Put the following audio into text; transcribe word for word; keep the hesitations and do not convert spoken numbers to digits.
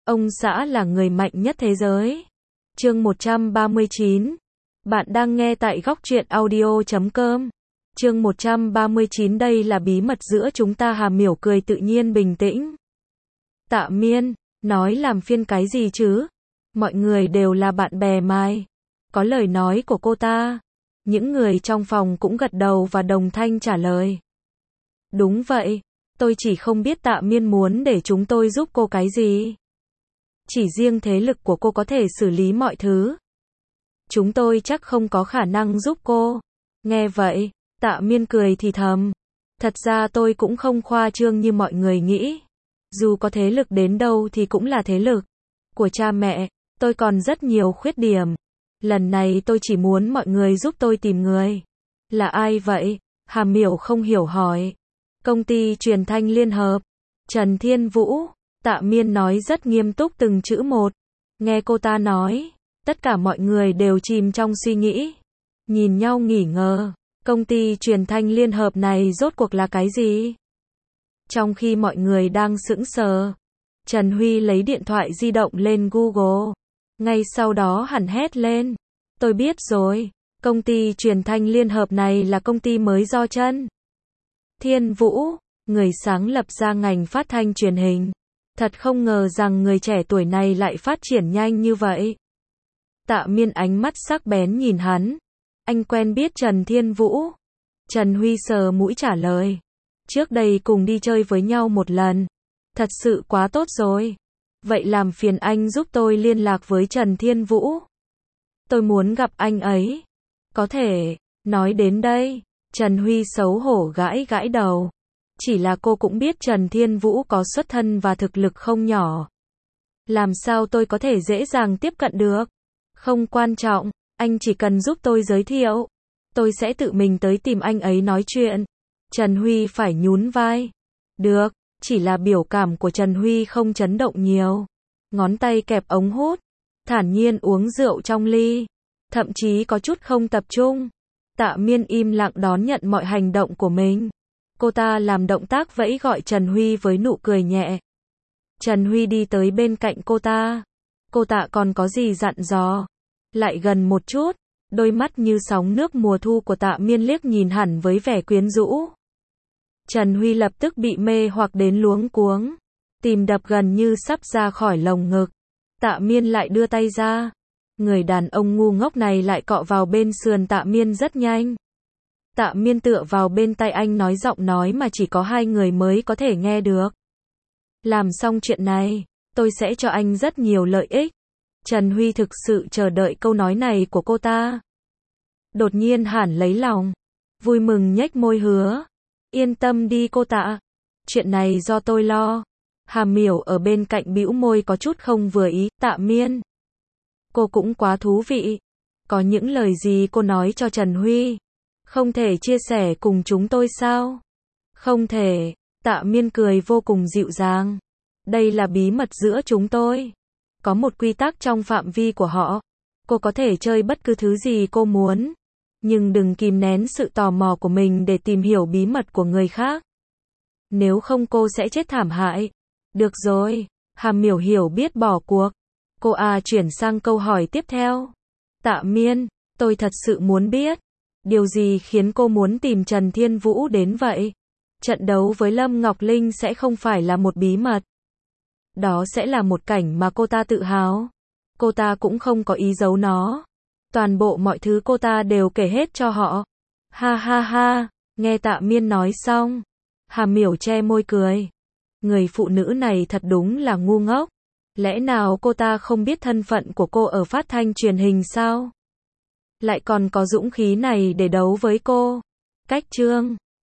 Ông xã là người mạnh nhất thế giới. Chương một trăm ba mươi chín. Bạn đang nghe tại góc truyện audio chấm com. Chương một trăm ba mươi chín. Đây là bí mật giữa chúng ta. Hà Miểu cười tự nhiên bình tĩnh. Tạ Miên, nói làm phiên cái gì chứ? Mọi người đều là bạn bè mai. Có lời nói của cô ta. Những người trong phòng cũng gật đầu và đồng thanh trả lời. Đúng vậy, tôi chỉ không biết Tạ Miên muốn để chúng tôi giúp cô cái gì. Chỉ riêng thế lực của cô có thể xử lý mọi thứ. Chúng tôi chắc không có khả năng giúp cô. Nghe vậy, Tạ Miên cười thì thầm. Thật ra tôi cũng không khoa trương như mọi người nghĩ. Dù có thế lực đến đâu thì cũng là thế lực của cha mẹ. Tôi còn rất nhiều khuyết điểm. Lần này tôi chỉ muốn mọi người giúp tôi tìm người. Là ai vậy? Hà Miểu không hiểu hỏi. Công ty truyền thanh liên hợp. Trần Thiên Vũ. Tạ Miên nói rất nghiêm túc từng chữ một. Nghe cô ta nói, tất cả mọi người đều chìm trong suy nghĩ. Nhìn nhau nghỉ ngờ. Công ty truyền thanh liên hợp này rốt cuộc là cái gì? Trong khi mọi người đang sững sờ, Trần Huy lấy điện thoại di động lên Google. Ngay sau đó hẳn hét lên. Tôi biết rồi, công ty truyền thanh liên hợp này là công ty mới do Trần Thiên Vũ, người sáng lập ra ngành phát thanh truyền hình. Thật không ngờ rằng người trẻ tuổi này lại phát triển nhanh như vậy. Tạ Miên ánh mắt sắc bén nhìn hắn. Anh quen biết Trần Thiên Vũ? Trần Huy sờ mũi trả lời. Trước đây cùng đi chơi với nhau một lần. Thật sự quá tốt rồi. Vậy làm phiền anh giúp tôi liên lạc với Trần Thiên Vũ. Tôi muốn gặp anh ấy. Có thể. Nói đến đây, Trần Huy xấu hổ gãi gãi đầu. Chỉ là cô cũng biết Trần Thiên Vũ có xuất thân và thực lực không nhỏ. Làm sao tôi có thể dễ dàng tiếp cận được? Không quan trọng, anh chỉ cần giúp tôi giới thiệu. Tôi sẽ tự mình tới tìm anh ấy nói chuyện. Trần Huy phải nhún vai. Được, chỉ là biểu cảm của Trần Huy không chấn động nhiều. Ngón tay kẹp ống hút, thản nhiên uống rượu trong ly. Thậm chí có chút không tập trung. Tạ Miên im lặng đón nhận mọi hành động của mình. Cô ta làm động tác vẫy gọi Trần Huy với nụ cười nhẹ. Trần Huy đi tới bên cạnh cô ta. Cô Tạ còn có gì dặn dò? Lại gần một chút, đôi mắt như sóng nước mùa thu của Tạ Miên liếc nhìn hẳn với vẻ quyến rũ. Trần Huy lập tức bị mê hoặc đến luống cuống. Tim đập gần như sắp ra khỏi lồng ngực. Tạ Miên lại đưa tay ra. Người đàn ông ngu ngốc này lại cọ vào bên sườn Tạ Miên rất nhanh. Tạ Miên tựa vào bên tai anh nói giọng nói mà chỉ có hai người mới có thể nghe được. Làm xong chuyện này, tôi sẽ cho anh rất nhiều lợi ích. Trần Huy thực sự chờ đợi câu nói này của cô ta. Đột nhiên hẳn lấy lòng. Vui mừng nhếch môi hứa. Yên tâm đi cô Tạ. Chuyện này do tôi lo. Hà Miểu ở bên cạnh bĩu môi có chút không vừa ý. Tạ Miên. Cô cũng quá thú vị. Có những lời gì cô nói cho Trần Huy? Không thể chia sẻ cùng chúng tôi sao? Không thể. Tạ Miên cười vô cùng dịu dàng. Đây là bí mật giữa chúng tôi. Có một quy tắc trong phạm vi của họ. Cô có thể chơi bất cứ thứ gì cô muốn. Nhưng đừng kìm nén sự tò mò của mình để tìm hiểu bí mật của người khác. Nếu không cô sẽ chết thảm hại. Được rồi. Hà Miểu hiểu biết bỏ cuộc. Cô à chuyển sang câu hỏi tiếp theo. Tạ Miên, tôi thật sự muốn biết. Điều gì khiến cô muốn tìm Trần Thiên Vũ đến vậy? Trận đấu với Lâm Ngọc Linh sẽ không phải là một bí mật. Đó sẽ là một cảnh mà cô ta tự hào. Cô ta cũng không có ý giấu nó. Toàn bộ mọi thứ cô ta đều kể hết cho họ. Ha ha ha, nghe Tạ Miên nói xong. Hà Miểu che môi cười. Người phụ nữ này thật đúng là ngu ngốc. Lẽ nào cô ta không biết thân phận của cô ở phát thanh truyền hình sao? Lại còn có dũng khí này để đấu với cô. Cách chương